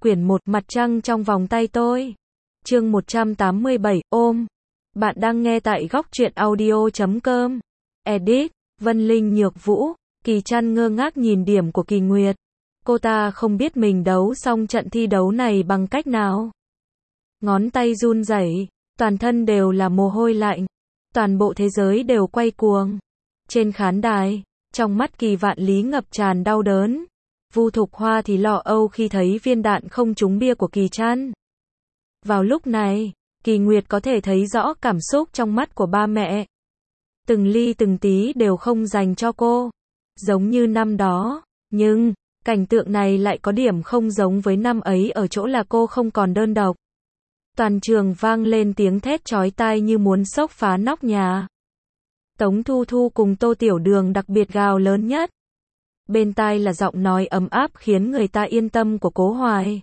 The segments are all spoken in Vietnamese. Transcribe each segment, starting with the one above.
Quyển 1 Mặt trăng trong vòng tay tôi. Chương 187, ôm. Bạn đang nghe tại góc truyện audio.com. Edit, Vân Linh Nhược Vũ. Kỳ Trăn ngơ ngác nhìn điểm của Kỳ Nguyệt. Cô ta không biết mình đấu xong trận thi đấu này bằng cách nào. Ngón tay run rẩy, toàn thân đều là mồ hôi lạnh. Toàn bộ thế giới đều quay cuồng. Trên khán đài, trong mắt Kỳ Vạn Lý ngập tràn đau đớn. Vu Thục Hoa thì lo âu khi thấy viên đạn không trúng bia của Kỳ Trăn. Vào lúc này, Kỳ Nguyệt có thể thấy rõ cảm xúc trong mắt của ba mẹ. Từng ly từng tí đều không dành cho cô. Giống như năm đó, nhưng, cảnh tượng này lại có điểm không giống với năm ấy ở chỗ là cô không còn đơn độc. Toàn trường vang lên tiếng thét chói tai như muốn xốc phá nóc nhà. Tống Thu Thu cùng Tô Tiểu Đường đặc biệt gào lớn nhất. Bên tai là giọng nói ấm áp khiến người ta yên tâm của Cố Hoài.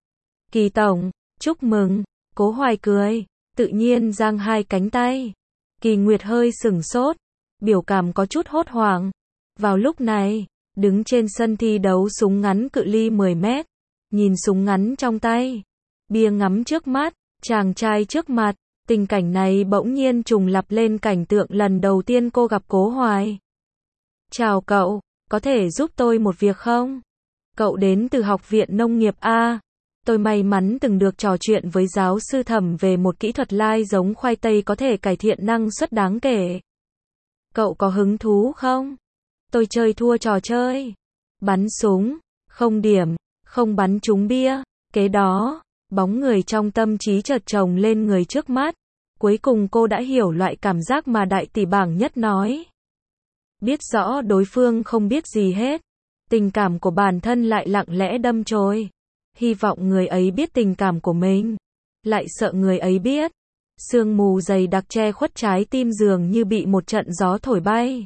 Kỳ tổng, chúc mừng. Cố Hoài cười, tự nhiên giang hai cánh tay. Kỳ Nguyệt hơi sửng sốt, biểu cảm có chút hốt hoảng. Vào lúc này, đứng trên sân thi đấu súng ngắn cự ly 10 mét, nhìn súng ngắn trong tay, bia ngắm trước mắt, chàng trai trước mặt, tình cảnh này bỗng nhiên trùng lặp lên cảnh tượng lần đầu tiên cô gặp Cố Hoài. Chào cậu, có thể giúp tôi một việc không? Cậu đến từ Học viện Nông nghiệp A. Tôi may mắn từng được trò chuyện với giáo sư Thẩm về một kỹ thuật lai giống khoai tây có thể cải thiện năng suất đáng kể. Cậu có hứng thú không? Tôi chơi thua trò chơi. Bắn súng, không điểm, không bắn trúng bia. Kế đó, bóng người trong tâm trí chợt chồng lên người trước mắt. Cuối cùng cô đã hiểu loại cảm giác mà đại tỷ bảng nhất nói. Biết rõ đối phương không biết gì hết. Tình cảm của bản thân lại lặng lẽ đâm chồi. Hy vọng người ấy biết tình cảm của mình. Lại sợ người ấy biết. Sương mù dày đặc che khuất trái tim dường như bị một trận gió thổi bay.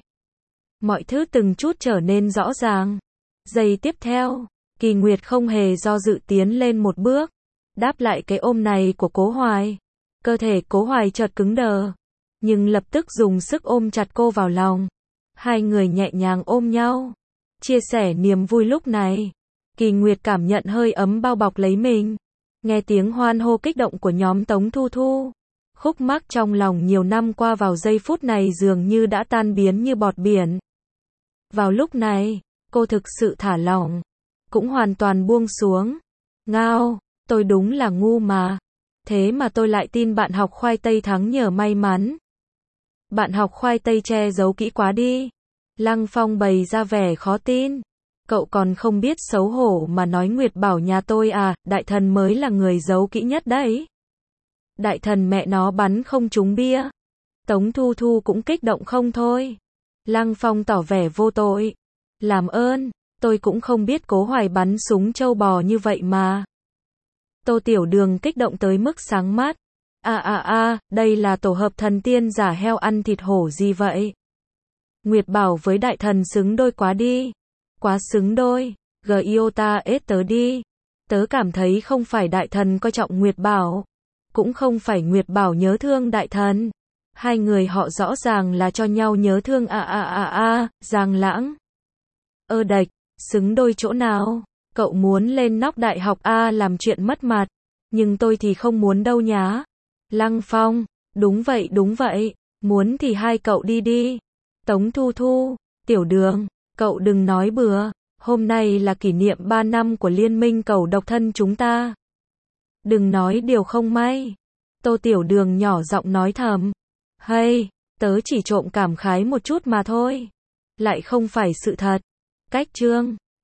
Mọi thứ từng chút trở nên rõ ràng. Giây tiếp theo, Kỳ Nguyệt không hề do dự tiến lên một bước. Đáp lại cái ôm này của Cố Hoài. Cơ thể Cố Hoài chợt cứng đờ. Nhưng lập tức dùng sức ôm chặt cô vào lòng. Hai người nhẹ nhàng ôm nhau. Chia sẻ niềm vui lúc này. Kỳ Nguyệt cảm nhận hơi ấm bao bọc lấy mình. Nghe tiếng hoan hô kích động của nhóm Tống Thu Thu. Khúc mắc trong lòng nhiều năm qua vào giây phút này dường như đã tan biến như bọt biển. Vào lúc này, cô thực sự thả lỏng. Cũng hoàn toàn buông xuống. Ngao, tôi đúng là ngu mà. Thế mà tôi lại tin bạn học khoai tây thắng nhờ may mắn. Bạn học khoai tây che giấu kỹ quá đi. Lăng Phong bày ra vẻ khó tin. Cậu còn không biết xấu hổ mà nói Nguyệt bảo nhà tôi à, đại thần mới là người giấu kỹ nhất đấy. Đại thần mẹ nó bắn không trúng bia. Tống Thu Thu cũng kích động không thôi. Lăng Phong tỏ vẻ vô tội. Làm ơn, tôi cũng không biết Cố Hoài bắn súng trâu bò như vậy mà. Tô Tiểu Đường kích động tới mức sáng mắt. Đây là tổ hợp thần tiên giả heo ăn thịt hổ gì vậy? Nguyệt bảo với đại thần xứng đôi quá đi. Quá xứng đôi, Giota ết tớ đi. Tớ cảm thấy không phải đại thần coi trọng Nguyệt Bảo. Cũng không phải Nguyệt Bảo nhớ thương đại thần. Hai người họ rõ ràng là cho nhau nhớ thương Giang Lãng. Đạch, xứng đôi chỗ nào? Cậu muốn lên nóc đại học A làm chuyện mất mặt. Nhưng tôi thì không muốn đâu nhá. Lăng Phong, đúng vậy. Muốn thì hai cậu đi đi. Tống Thu Thu, Tiểu Đường. Cậu đừng nói bừa, hôm nay là kỷ niệm 3 năm của liên minh cầu độc thân chúng ta. Đừng nói điều không may. Tô Tiểu Đường nhỏ giọng nói thầm. Hay, tớ chỉ trộm cảm khái một chút mà thôi. Lại không phải sự thật. Cách chương.